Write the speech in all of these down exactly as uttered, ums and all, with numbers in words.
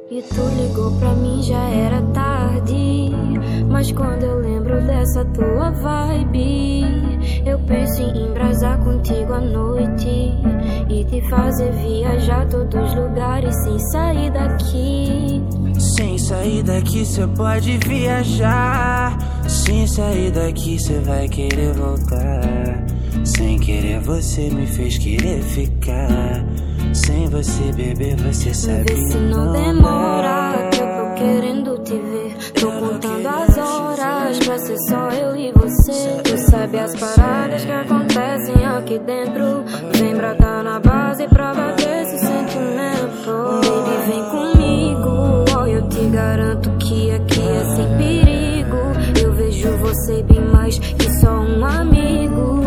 E tu ligou pra mim, já era tarde. Mas quando eu lembro dessa tua vibe, eu penso em embrasar contigo à noite e te fazer viajar todos os lugares sem sair daqui. Sem sair daqui cê pode viajar. Sem sair daqui cê vai querer voltar. Sem querer você me fez querer ficar. Sem você beber você sabe Vê se não demora, que eu tô querendo te ver. Tô contando as horas pra ser só eu e você. Tu sabe as paradas que acontecem aqui dentro. Vem brotar na base pra bater esse sentimento. Baby, vem comigo, oh, eu te garanto que aqui é sem perigo. Eu vejo você bem mais que só um amigo.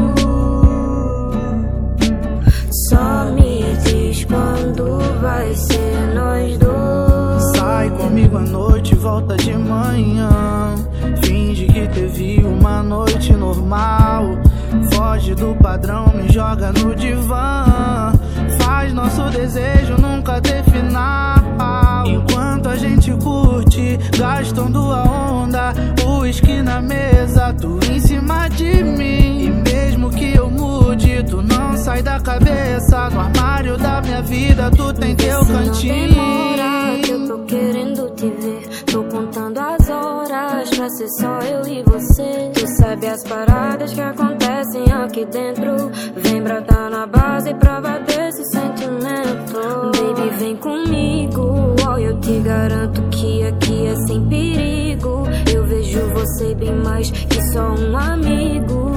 Só me diz quando vai ser nós dois. Sai comigo à noite, volta de manhã. Finge que teve uma noite normal. Foge do padrão, me joga no divã. Faz nosso desejo nunca ter final. Enquanto a gente curte, gastando a onda. Uísque na mesa, tu em cima de mim. E mesmo que eu mude, tu não sai da cabeça. No armário da minha vida, tu tem teu cantinho. Não demora, que eu tô querendo te ver. Tô contando as horas pra ser só eu e você. Tu sabe as paradas que acontecem aqui dentro. Vem brotar na base pra bater esse sentimento. Baby, vem comigo, oh, eu te garanto que aqui é sem perigo. Eu vejo você bem mais que só um amigo.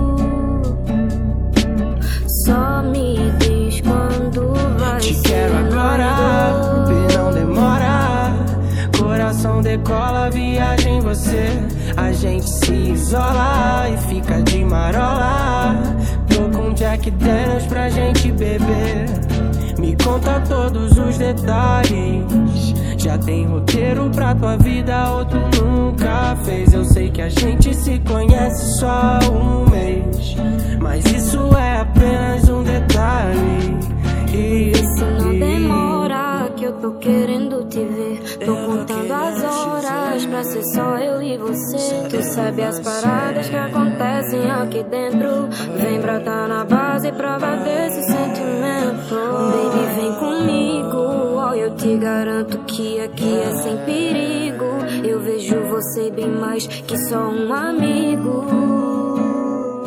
Só me diz quando vai Te ser quero agora, baby, não demora. Coração decola, viaja em você. A gente se isola e fica de marola. Tô com Jack Daniels pra gente beber. Me conta todos os detalhes. Já tem roteiro pra tua vida, outro nunca fez. Eu sei que a gente se conhece só há um mês, mas isso é apenas um detalhe. E se não demora, que eu tô querendo te ver. Tô contando as horas pra ser só eu e você. Tu sabe as paradas que acontecem aqui dentro. Vem brotar na base pra bater esse sentimento. Baby, vem comigo, oh, eu te garanto que aqui é sem perigo. Eu vejo você bem mais que só um amigo.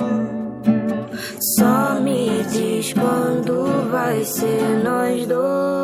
Só me diz quando vai ser nós dois.